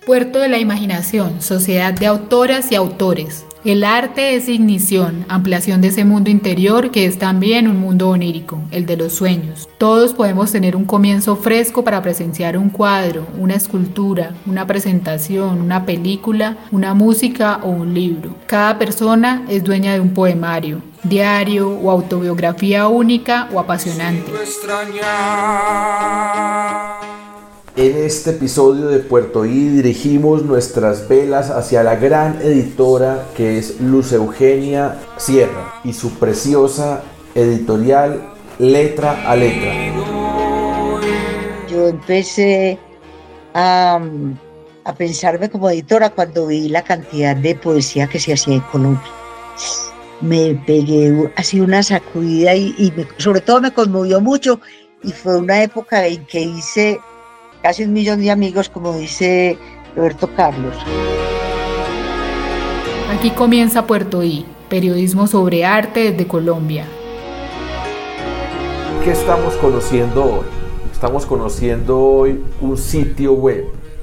Puerto de la Imaginación, sociedad de autoras y autores. El arte es ignición, ampliación de ese mundo interior que es también un mundo onírico, el de los sueños. Todos podemos tener un comienzo fresco para presenciar un cuadro, una escultura, una presentación, una película, una música o un libro. Cada persona es dueña de un poemario, diario o autobiografía única o apasionante. En este episodio de Puerto I dirigimos nuestras velas hacia la gran editora que es Luz Eugenia Sierra y su preciosa editorial Letra a Letra. Yo empecé a pensarme como editora cuando vi la cantidad de poesía que se hacía en Colombia. Me pegué así una sacudida y sobre todo me conmovió mucho, y fue una época en que hice casi 1 millón de amigos, como dice Roberto Carlos. Aquí comienza Puerto I, periodismo sobre arte desde Colombia. ¿Qué estamos conociendo hoy? Estamos conociendo hoy un sitio web,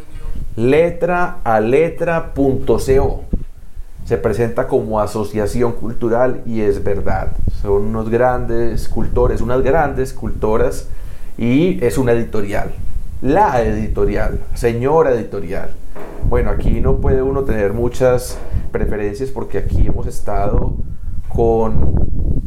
letraaletra.co. Se presenta como asociación cultural y es verdad. Son unos grandes escultores, unas grandes escultoras, y es una editorial. La editorial, señora editorial. Bueno, aquí no puede uno tener muchas preferencias porque aquí hemos estado con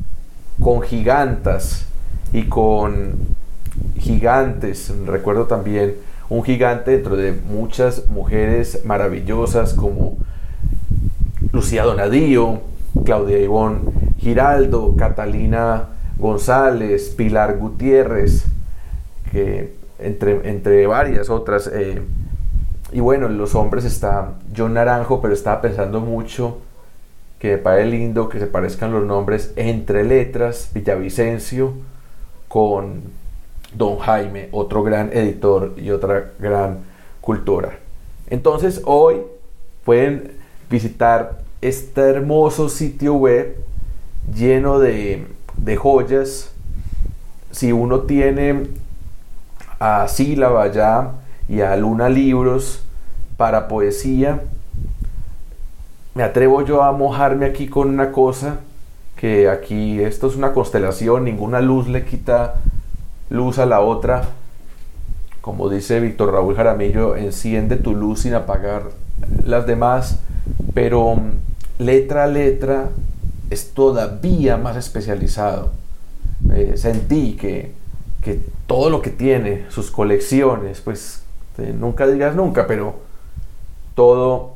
gigantas y con gigantes. Recuerdo también un gigante dentro de muchas mujeres maravillosas como Lucía Donadío, Claudia Ivonne Giraldo, Catalina González, Pilar Gutiérrez, que entre varias otras, y bueno, en los hombres está John Naranjo, pero estaba pensando mucho que me parece lindo que se parezcan los nombres Entre Letras, Villavicencio, con Don Jaime, otro gran editor y otra gran cultora. Entonces hoy pueden visitar este hermoso sitio web lleno de joyas. Si uno tiene a Sílaba ya y a Luna Libros para poesía, me atrevo yo a mojarme aquí con una cosa, que aquí esto es una constelación, ninguna luz le quita luz a la otra. Como dice Víctor Raúl Jaramillo, enciende tu luz sin apagar las demás, pero letra a letra es todavía más especializado. Sentí que todo lo que tiene, sus colecciones, pues nunca digas nunca, pero todo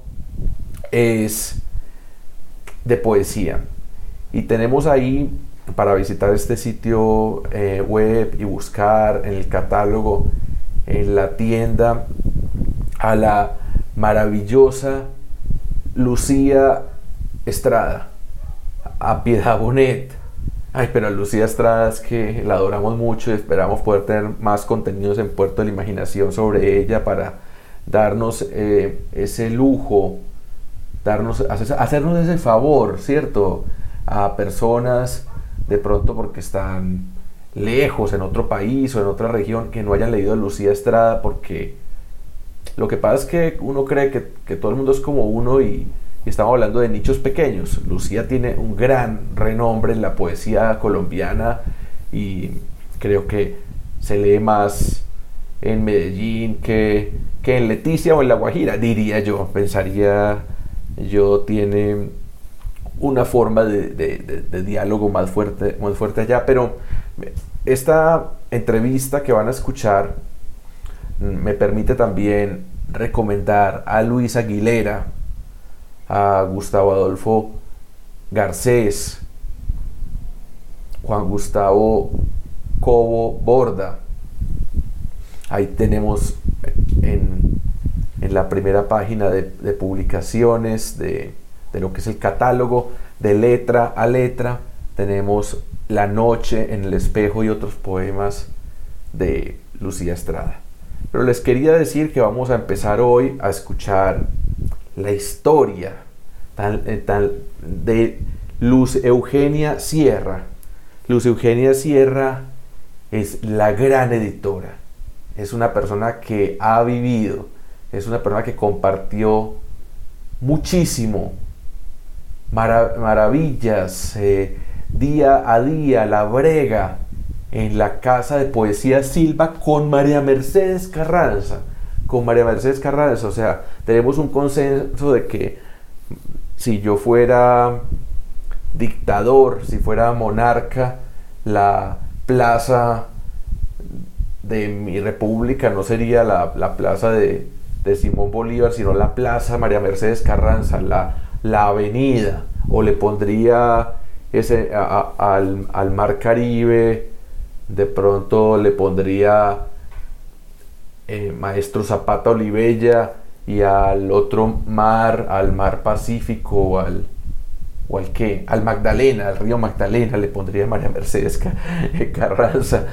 es de poesía. Y tenemos ahí, para visitar este sitio web y buscar en el catálogo, en la tienda, a la maravillosa Lucía Estrada, a Piedad Bonet. Ay, pero a Lucía Estrada es que la adoramos mucho y esperamos poder tener más contenidos en Puerto de la Imaginación sobre ella para darnos ese lujo, hacernos ese favor, ¿cierto? A personas de pronto porque están lejos, en otro país o en otra región, que no hayan leído a Lucía Estrada, porque lo que pasa es que uno cree que todo el mundo es como uno y estamos hablando de nichos pequeños. Lucía tiene un gran renombre en la poesía colombiana y creo que se lee más en Medellín que en Leticia o en La Guajira, diría yo, pensaría yo. Tiene una forma de diálogo más fuerte allá. Pero esta entrevista que van a escuchar me permite también recomendar a Luis Aguilera, a Gustavo Adolfo Garcés, Juan Gustavo Cobo Borda. Ahí tenemos en la primera página de publicaciones de lo que es el catálogo de Letra a Letra, tenemos La Noche en el Espejo y otros poemas de Lucía Estrada. Pero les quería decir que vamos a empezar hoy a escuchar la historia de Luz Eugenia Sierra. Luz Eugenia Sierra es la gran editora. Es una persona que ha vivido, es una persona que compartió muchísimo, maravillas, día a día, la brega en la Casa de Poesía Silva con María Mercedes Carranza. Con María Mercedes Carranza, o sea, tenemos un consenso de que si yo fuera dictador, si fuera monarca, la plaza de mi república no sería la plaza de Simón Bolívar, sino la plaza María Mercedes Carranza, la avenida, o le pondría al mar Caribe, de pronto le pondría Maestro Zapata Olivella, y al otro mar, al mar Pacífico, o al qué, al Magdalena, al río Magdalena, le pondría María Mercedes Carranza.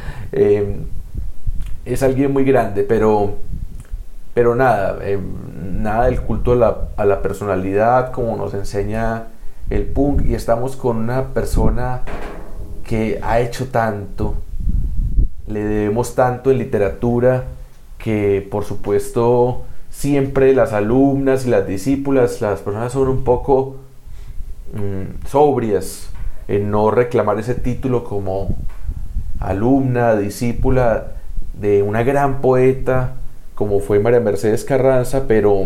Es alguien muy grande, pero nada, nada del culto a la personalidad como nos enseña el punk, y estamos con una persona que ha hecho tanto, le debemos tanto en literatura, que por supuesto siempre las alumnas y las discípulas, las personas son un poco sobrias en no reclamar ese título como alumna, discípula de una gran poeta como fue María Mercedes Carranza, pero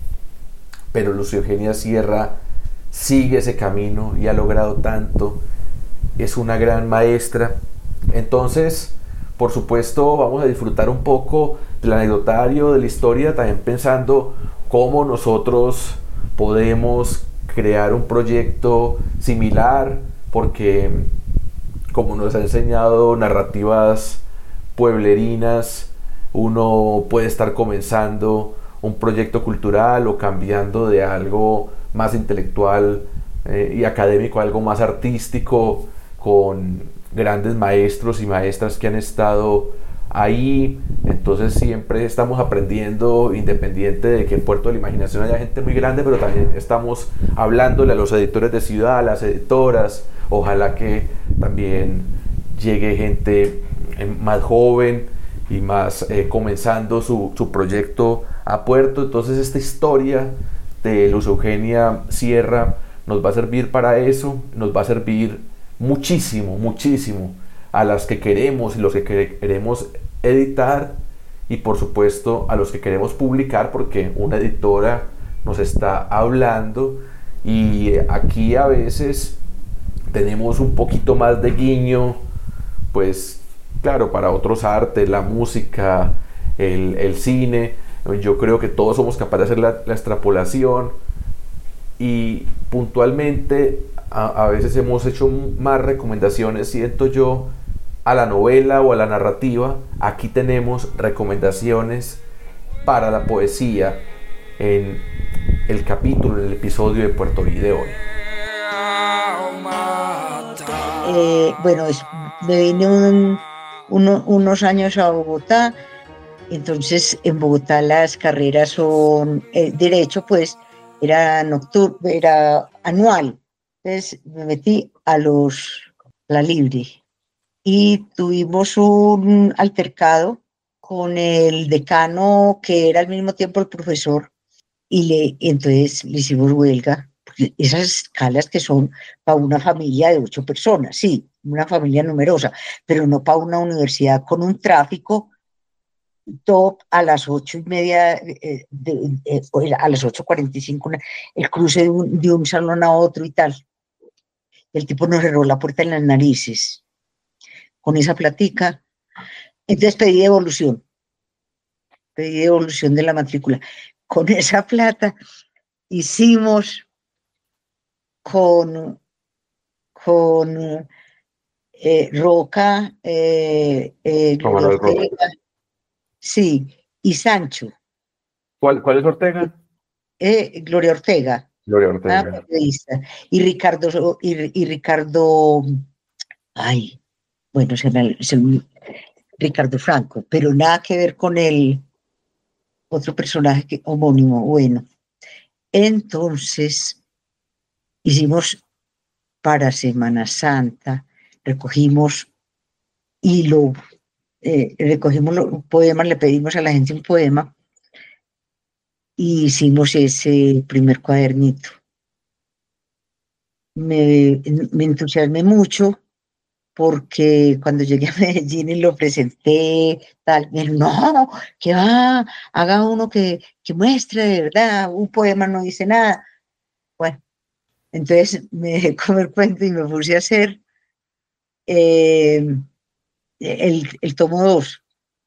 Lucia Eugenia Sierra sigue ese camino y ha logrado tanto, es una gran maestra. Entonces, por supuesto, vamos a disfrutar un poco del anecdotario, de la historia, también pensando cómo nosotros podemos crear un proyecto similar, porque como nos ha enseñado narrativas pueblerinas, uno puede estar comenzando un proyecto cultural o cambiando de algo más intelectual y académico a algo más artístico, con grandes maestros y maestras que han estado ahí. Entonces siempre estamos aprendiendo, independiente de que en Puerto de la Imaginación haya gente muy grande, pero también estamos hablándole a los editores de ciudad, a las editoras. Ojalá que también llegue gente más joven y más comenzando su proyecto a puerto. Entonces esta historia de Luz Eugenia Sierra nos va a servir para eso, nos va a servir muchísimo, muchísimo a las que queremos y los que queremos editar, y por supuesto a los que queremos publicar, porque una editora nos está hablando y aquí a veces tenemos un poquito más de guiño, pues claro, para otros artes, la música, el cine. Yo creo que todos somos capaces de hacer la extrapolación, y puntualmente a veces hemos hecho más recomendaciones, siento yo, a la novela o a la narrativa. Aquí tenemos recomendaciones para la poesía en el capítulo, en el episodio de Puerto Rí de hoy. Bueno, me vine unos años a Bogotá. Entonces en Bogotá las carreras son derecho, pues era nocturno, era anual. Entonces me metí a la libre y tuvimos un altercado con el decano, que era al mismo tiempo el profesor, y entonces le hicimos huelga, porque esas escalas que son para una familia de 8 personas, sí, una familia numerosa, pero no para una universidad con un tráfico top a las 8:30, a las 8:45, el cruce de un salón a otro y tal. El tipo nos cerró la puerta en las narices con esa platica. Entonces pedí devolución de la matrícula. Con esa plata hicimos con Roca, Gloria Ortega, sí, y Sancho. ¿Cuál es Ortega? Gloria Ortega. Gloria Ortega. Y Ricardo, ay, bueno, Ricardo Franco, pero nada que ver con el otro personaje homónimo. Bueno, entonces hicimos para Semana Santa, recogimos recogimos los poemas, le pedimos a la gente un poema, y hicimos ese primer cuadernito. Me entusiasmé mucho porque cuando llegué a Medellín y lo presenté, tal, me dijeron, no, que va, haga uno que muestre de verdad, un poema no dice nada. Bueno, entonces me dejé comer cuento y me puse a hacer eh, el tomo 2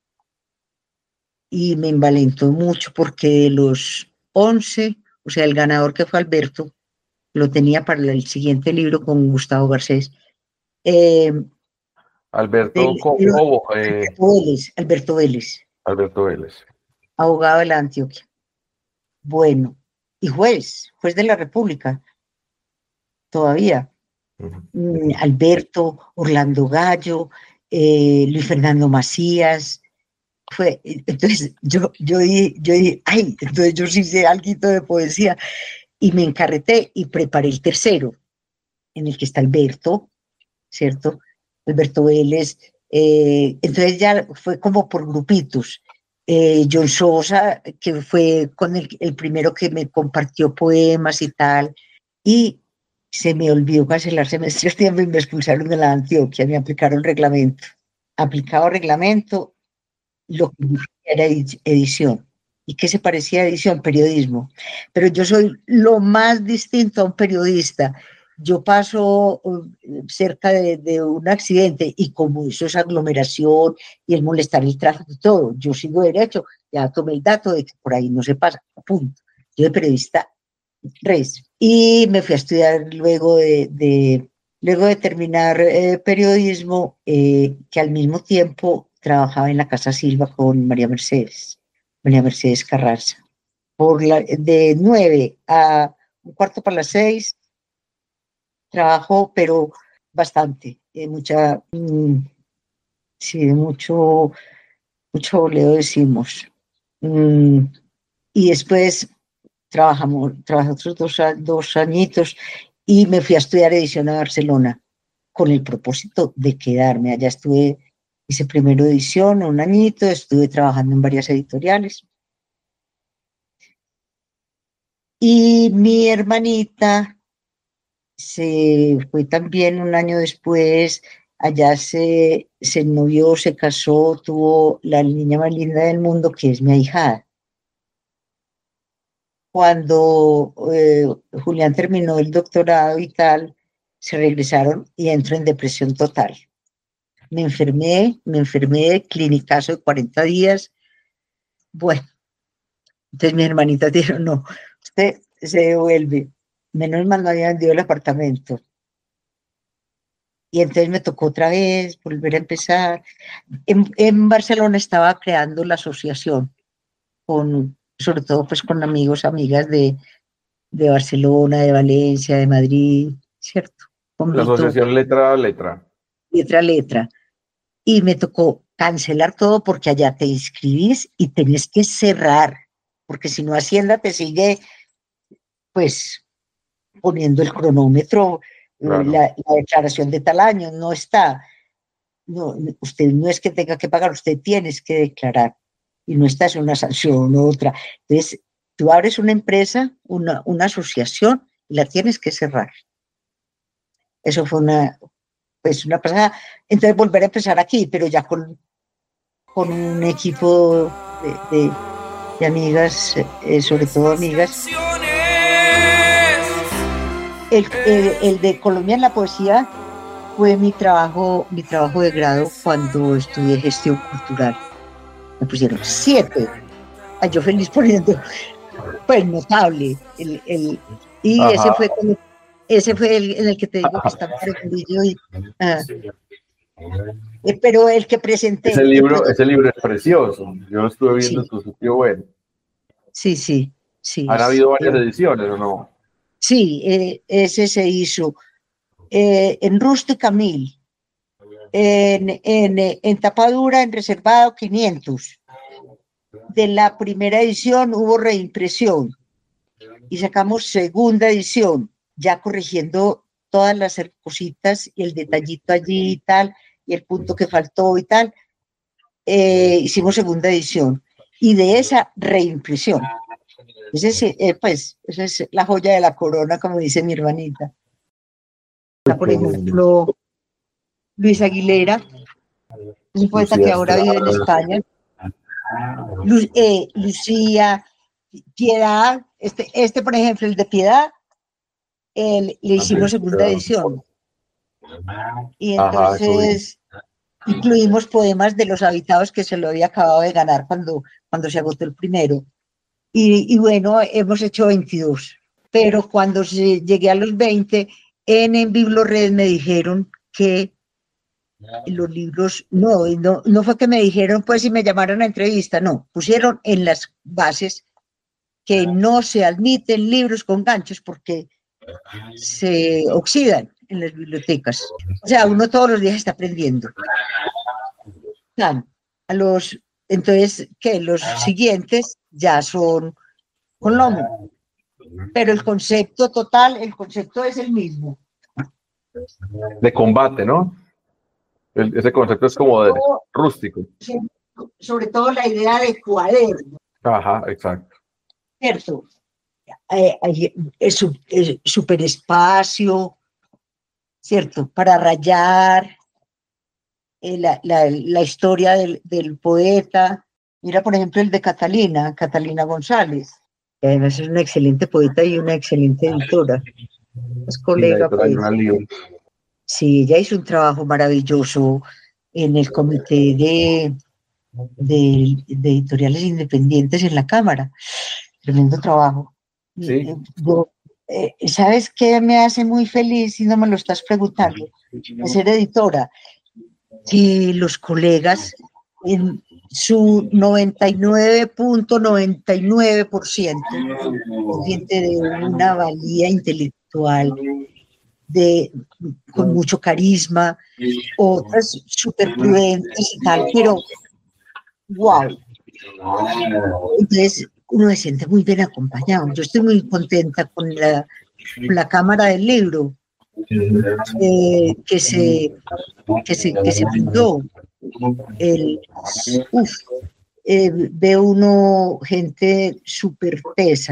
y me envalentó mucho porque de los 11, o sea, el ganador que fue Alberto, lo tenía para el siguiente libro con Gustavo Garcés. Eh, Alberto Cobo, Alberto Vélez, Alberto Vélez. abogado de la Antioquia. Bueno, y juez de la República, todavía. Alberto, Orlando Gallo, Luis Fernando Macías. Entonces yo dije, ay, entonces yo sí sé algo de poesía. Y me encarreté y preparé el tercero, en el que está Alberto, ¿cierto? Alberto Vélez. Entonces ya fue como por grupitos. John Sosa, que fue con el primero que me compartió poemas y tal, y se me olvidó cancelar semestre tiempo y me expulsaron de la Antioquia, me aplicaron reglamento. Aplicado reglamento, lo que era edición. ¿Y qué se parecía a edición? Periodismo. Pero yo soy lo más distinto a un periodista. Yo paso cerca de un accidente y como eso es aglomeración y el molestar el tráfico y todo, yo sigo derecho, ya tomé el dato de que por ahí no se pasa, punto. Yo de periodista, res. Y me fui a estudiar luego de terminar periodismo, que al mismo tiempo trabajaba en la Casa Silva con María Mercedes Carranza. De 9 a un cuarto para las 6, trabajo, pero bastante, sí, mucho boleo decimos. Y después trabajé otros dos añitos y me fui a estudiar edición a Barcelona con el propósito de quedarme. Allá hice primero edición un añito, estuve trabajando en varias editoriales. Y mi hermanita se fue también un año después, allá se novió, se casó, tuvo la niña más linda del mundo, que es mi ahijada. Cuando Julián terminó el doctorado y tal, se regresaron y entró en depresión total. Me enfermé de clinicazo de 40 días. Bueno, entonces mis hermanitas dijeron, no, usted se devuelve. Menos mal no había vendido el apartamento. Y entonces me tocó otra vez volver a empezar. En Barcelona estaba creando la asociación, sobre todo pues con amigos, amigas de Barcelona, de Valencia, de Madrid, ¿cierto? La asociación Letra a Letra. Letra a Letra. Y me tocó cancelar todo porque allá te inscribís y tenés que cerrar, porque si no Hacienda te sigue, pues, poniendo el cronómetro, claro. La declaración de tal año no está. No, usted no es que tenga que pagar, usted tienes que declarar. Y no está, es una sanción u otra. Entonces, tú abres una empresa, una asociación, y la tienes que cerrar. Eso fue una pasada. Entonces, volver a empezar aquí, pero ya con un equipo de amigas, sobre todo amigas. El de Colombia en la poesía fue mi trabajo de grado cuando estudié gestión cultural. Me pusieron 7. Yo feliz poniendo, pues, notable. Y ese fue el en el que te digo que está parecido. Pero el que presenté. Ese libro es precioso. Yo lo estuve viendo en tu sitio web. Sí. ¿Han habido varias ediciones o no? Sí, ese se hizo en Rústica 1000, en tapadura, en reservado 500. De la primera edición hubo reimpresión y sacamos segunda edición, ya corrigiendo todas las cositas y el detallito allí y tal, y el punto que faltó y tal. Hicimos segunda edición y de esa reimpresión. Pues, esa es la joya de la corona, como dice mi hermanita. Por ejemplo, Luis Aguilera, es un poeta que ahora vive en España. Lucía, Piedad, por ejemplo, el de Piedad, le hicimos segunda edición. Y entonces incluimos poemas de Los Habitados, que se lo había acabado de ganar cuando se agotó el primero. Y bueno, hemos hecho 22. Pero cuando llegué a los 20, en Biblored me dijeron que los libros, no fue que me dijeron, pues si me llamaron a entrevista, no, pusieron en las bases que no se admiten libros con ganchos porque se oxidan en las bibliotecas. O sea, uno todos los días está aprendiendo. Claro, entonces, que los siguientes ya son con lomo, pero el concepto es el mismo. De combate, ¿no? Ese concepto es como de rústico. Sobre todo la idea de cuaderno. Ajá, exacto. ¿Cierto? Es superespacio, ¿cierto? Para rayar la historia del poeta. Mira, por ejemplo, el de Catalina González, que además es una excelente poeta y una excelente editora. Es colega, pues. Sí, ella hizo un trabajo maravilloso en el comité de editoriales independientes en la Cámara. Tremendo trabajo. Sí. ¿Sabes qué me hace muy feliz, si no me lo estás preguntando, de ser editora? Que los colegas, en su 99.99%, gente de una valía intelectual, con mucho carisma, otras súper prudentes y tal, pero wow. Entonces, uno se siente muy bien acompañado. Yo estoy muy contenta con la Cámara del Libro que se fundó. Ve uno gente súper tesa,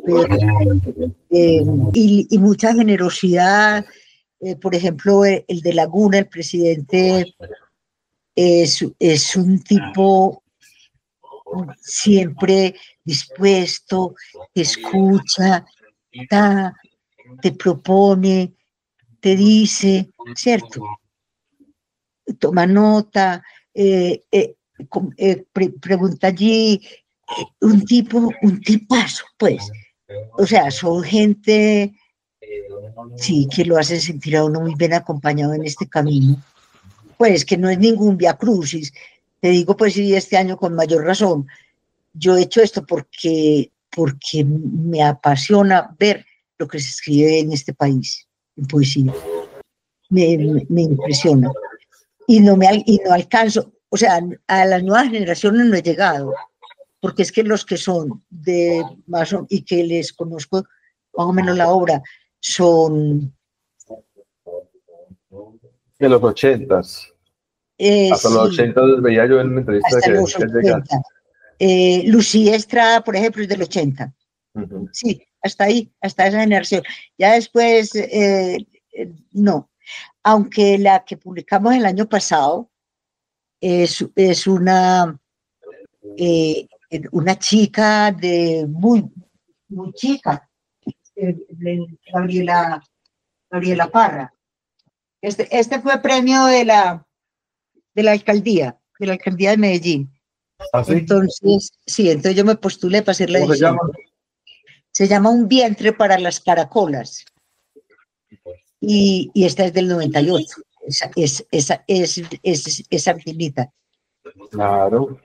y mucha generosidad. Por ejemplo, el de Laguna, el presidente, es un tipo siempre dispuesto, te escucha, te propone, te dice, ¿cierto? Toma nota, pregunta allí, un tipazo, pues. O sea, son gente, sí, que lo hacen sentir a uno muy bien acompañado en este camino. Pues que no es ningún via crucis. Te digo, pues sí, este año con mayor razón. Yo he hecho esto porque me apasiona ver lo que se escribe en este país, en poesía. Me impresiona. Y no alcanzo, o sea, a las nuevas generaciones no he llegado, porque es que los que son de más y que les conozco más o menos la obra son de los 80s. Hasta los 80 veía yo en una entrevista hasta los 80. Lucía Estrada, por ejemplo, es del 80. Sí, hasta ahí, hasta esa generación. Ya después, no. Aunque la que publicamos el año pasado es una chica muy chica, Gabriela Parra. Este fue premio de la alcaldía de Medellín. ¿Ah, sí? Entonces yo me postulé para hacer la edición. Se llama Un vientre para las caracolas. Y esta es del 98. Es argentina. Claro,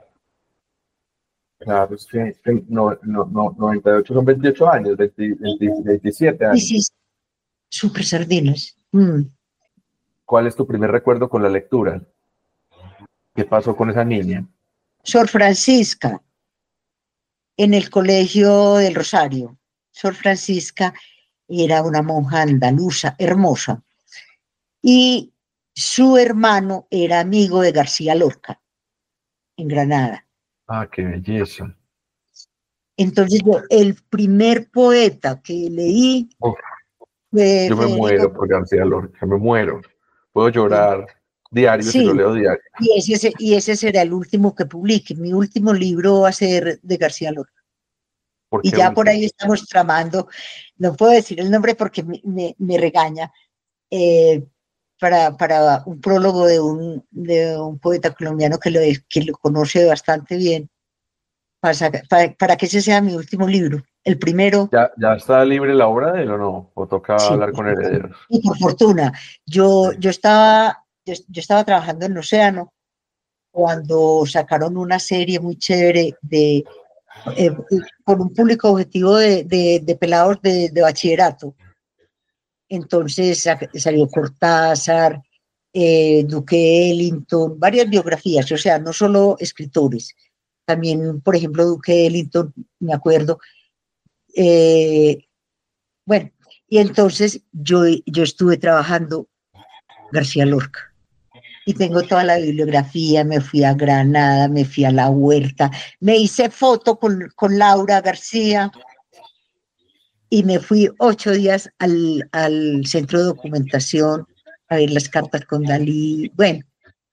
es que 98 son 28 años, 27 años. Sí, súper sardinas. ¿Cuál es tu primer recuerdo con la lectura? ¿Qué pasó con esa niña? Sor Francisca, en el Colegio del Rosario. Sor Francisca era una monja andaluza, hermosa. Y su hermano era amigo de García Lorca, en Granada. Ah, qué belleza. Entonces el primer poeta que leí Uf, fue yo me muero Federico. por García Lorca, me muero. Puedo llorar diario si lo Sí, leo diario. y ese será el último que publique. Mi último libro va a ser de García Lorca. ¿Por Y qué ya por último? ahí estamos tramando, no puedo decir el nombre porque me regaña, eh, para un prólogo de un poeta colombiano que lo conoce bastante bien, para que ese sea mi último libro. El primero, ¿Ya está libre la obra de él o no? ¿O toca sí, hablar con herederos? y por fortuna. Yo estaba trabajando en Océano cuando sacaron una serie muy chévere eh, con un público objetivo de pelados de bachillerato. Entonces salió Cortázar, Duque Ellington, varias biografías, o sea, no solo escritores. También, por ejemplo, Duque Ellington, me acuerdo. eh, bueno, y entonces yo estuve trabajando García Lorca. Y tengo toda la bibliografía, me fui a Granada, me fui a La Huerta, me hice foto con Laura García y me fui 8 días al centro de documentación a ver las cartas con Dalí. Bueno,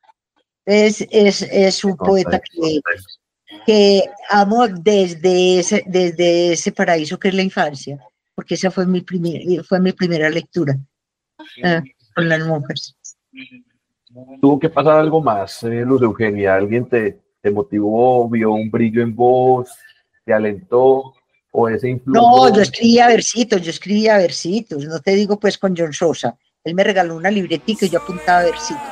es un poeta que amo desde ese paraíso que es la infancia, porque esa fue mi primera lectura, ah, con las monjas. Tuvo que pasar algo más, Luz Eugenia. ¿Alguien te motivó, vio un brillo en vos, te alentó o ese No, yo influjo? escribía versitos, no te digo pues con John Sosa. Él me regaló una libretica y yo apuntaba versitos.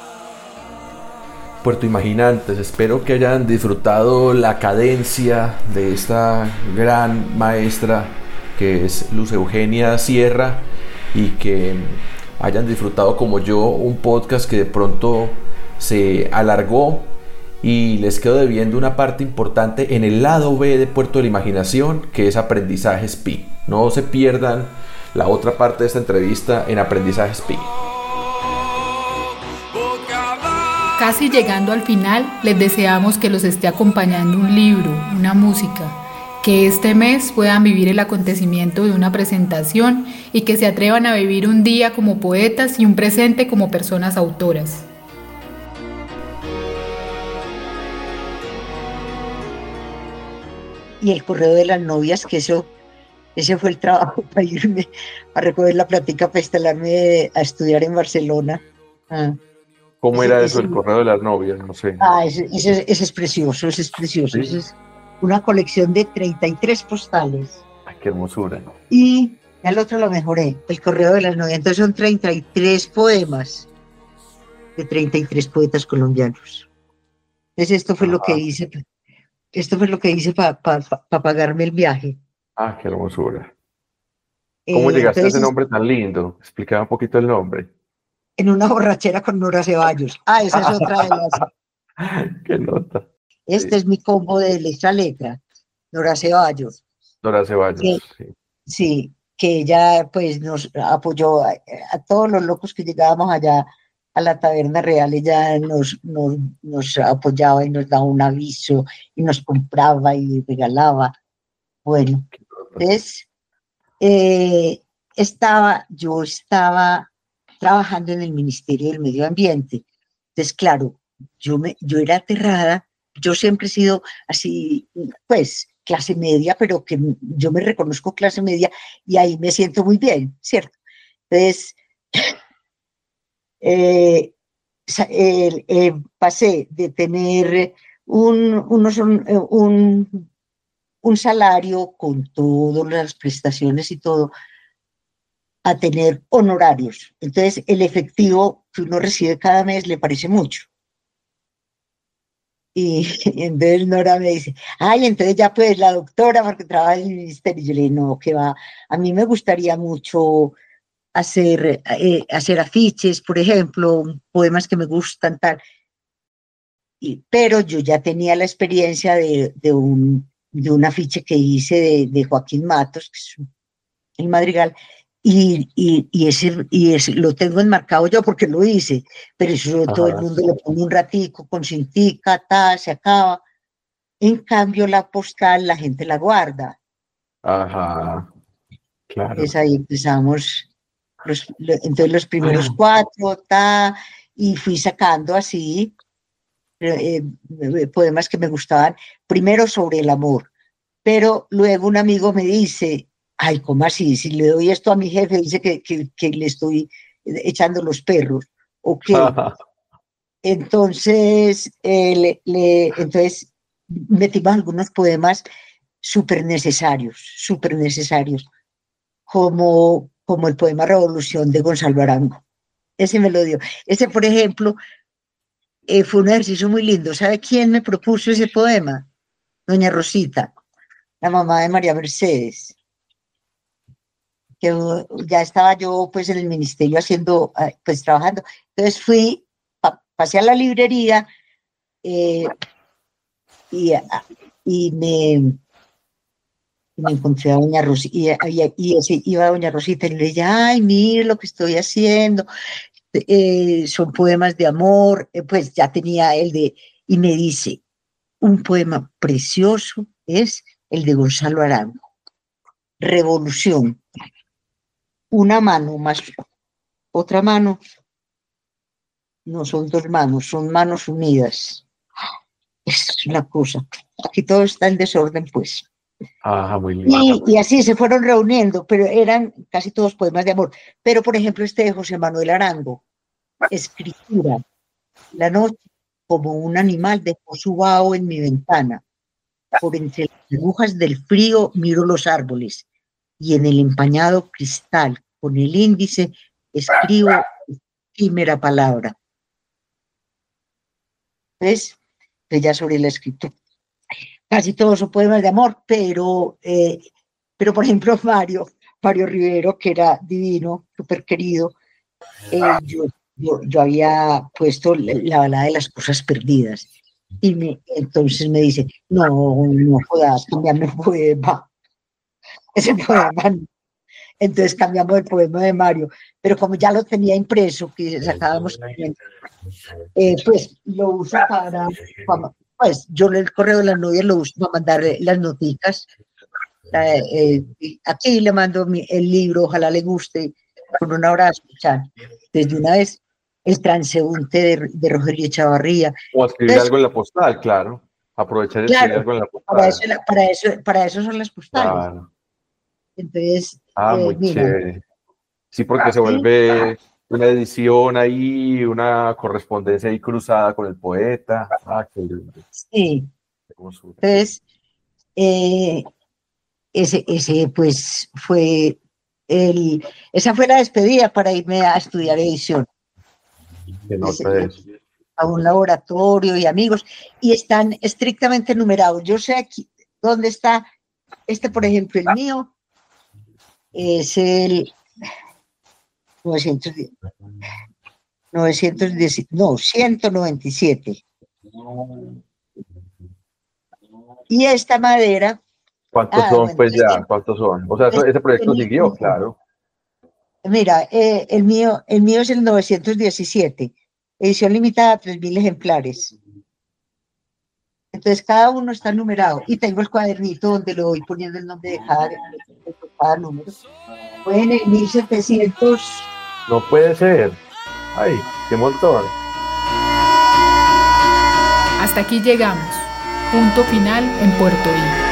Puerto Imaginantes, espero que hayan disfrutado la cadencia de esta gran maestra que es Luz Eugenia Sierra y que hayan disfrutado como yo un podcast que de pronto se alargó y les quedo debiendo una parte importante en el lado B de Puerto de la Imaginación, que es Aprendizajes Pi. No se pierdan la otra parte de esta entrevista en Aprendizajes Pi. Casi llegando al final, les deseamos que los esté acompañando un libro, una música, que este mes puedan vivir el acontecimiento de una presentación y que se atrevan a vivir un día como poetas y un presente como personas autoras. Y el correo de las novias, que ese fue el trabajo para irme a recoger la plática para instalarme a estudiar en Barcelona. Ah, ¿Cómo ese, era eso, ese, el correo de las novias? No sé. ese es precioso, ese es precioso. ¿Sí? Ese es una colección de 33 postales. Ay, qué hermosura. Y al otro lo mejoré, el correo de las novias. Entonces son 33 poemas de 33 poetas colombianos. Entonces esto fue lo que hice para pagarme el viaje. Ah, qué hermosura. ¿Cómo llegaste a ese Entonces, nombre tan lindo? Explica un poquito el nombre. en una borrachera con Nora Ceballos. Esa es otra de las. Qué nota. Este Sí. es mi combo de letra. Nora Ceballos. Dora Ceballos. Que, Sí. sí, que ella pues nos apoyó a todos los locos que llegábamos allá a la Taberna Real. Ella nos apoyaba y nos daba un aviso y nos compraba y regalaba. Bueno, Qué nota. entonces yo estaba trabajando en el Ministerio del Medio Ambiente. Entonces, claro, yo era aterrada. Yo siempre he sido así, pues, clase media, pero que yo me reconozco clase media y ahí me siento muy bien, ¿cierto? Entonces, eh, pasé de tener un salario con todas las prestaciones y todo, a tener honorarios. Entonces, el efectivo que uno recibe cada mes le parece mucho. Y entonces Nora me dice, ay, entonces ya pues la doctora, porque trabaja en el ministerio. Y yo le digo, no, que va, a mí me gustaría mucho hacer afiches, por ejemplo, poemas que me gustan, tal. Pero yo ya tenía la experiencia de un afiche que hice de Joaquín Matos, que es el Madrigal, y ese lo tengo enmarcado yo porque lo hice, pero eso todo el Ajá. mundo lo pone un ratico con cintica, se acaba. En cambio, la postal la gente la guarda. Ajá, claro. Entonces ahí empezamos, entonces los primeros 4, y fui sacando así poemas que me gustaban, primero sobre el amor, pero luego un amigo me dice, ay, ¿cómo así? Si le doy esto a mi jefe, dice que le estoy echando los perros, ¿o qué? Entonces, entonces metimos algunos poemas súper necesarios, como el poema Revolución de Gonzalo Arango. Ese me lo dio. Ese, por ejemplo, fue un ejercicio muy lindo. ¿Sabe quién me propuso ese poema? Doña Rosita, la mamá de María Mercedes. Que ya estaba yo pues en el ministerio haciendo, pues trabajando. Entonces pasé a la librería y me encontré a Doña Rosita, iba a Doña Rosita y le dije, ay, mire lo que estoy haciendo, son poemas de amor, pues ya tenía y me dice, un poema precioso es el de Gonzalo Arango, Revolución, una mano más otra mano, no son 2 manos, son manos unidas. Es una cosa, aquí todo está en desorden, pues. Ajá, muy lindo. Y así se fueron reuniendo, pero eran casi todos poemas de amor. Pero, por ejemplo, este de José Manuel Arango, escritura, la noche como un animal dejó su vaho en mi ventana. Por entre las agujas del frío miro los árboles y en el empañado cristal con el índice escribo efímera palabra. ¿Ves? Ya sobre la escritura. Casi todos son poemas de amor, pero por ejemplo, Mario Rivero, que era divino, súper querido, yo había puesto la balada de las cosas perdidas. Y entonces me dice, no jodas, cambiame el poema. Ese poema no. Entonces cambiamos el poema de Mario, pero como ya lo tenía impreso, que sacábamos, pues lo uso pues yo el correo de las novias lo uso para mandarle las noticas. Aquí le mando el libro, ojalá le guste, con un abrazo, desde una vez, El transeúnte de Rogelio Echavarría. O escribir algo en la postal, claro. Aprovechar y escribir algo en la postal. Para eso son las postales. Claro. Entonces, muy chévere. Sí, porque se vuelve una edición ahí, una correspondencia ahí cruzada con el poeta. Qué lindo. Sí. Entonces, ese pues fue esa fue la despedida para irme a estudiar edición. A un laboratorio y amigos, y están estrictamente numerados. Yo sé aquí dónde está, por ejemplo, el mío, es el 197. Y esta madera. ¿Cuántos son, pues ya? ¿Cuántos son? O sea, ese proyecto siguió, claro. Mira, el mío es el 917, edición limitada a 3.000 ejemplares. Entonces, cada uno está numerado. Y tengo el cuadernito donde lo voy poniendo el nombre de cada número. Fue en el 1700. No puede ser. Ay, qué montón. Hasta aquí llegamos. Punto final en Puerto Rico.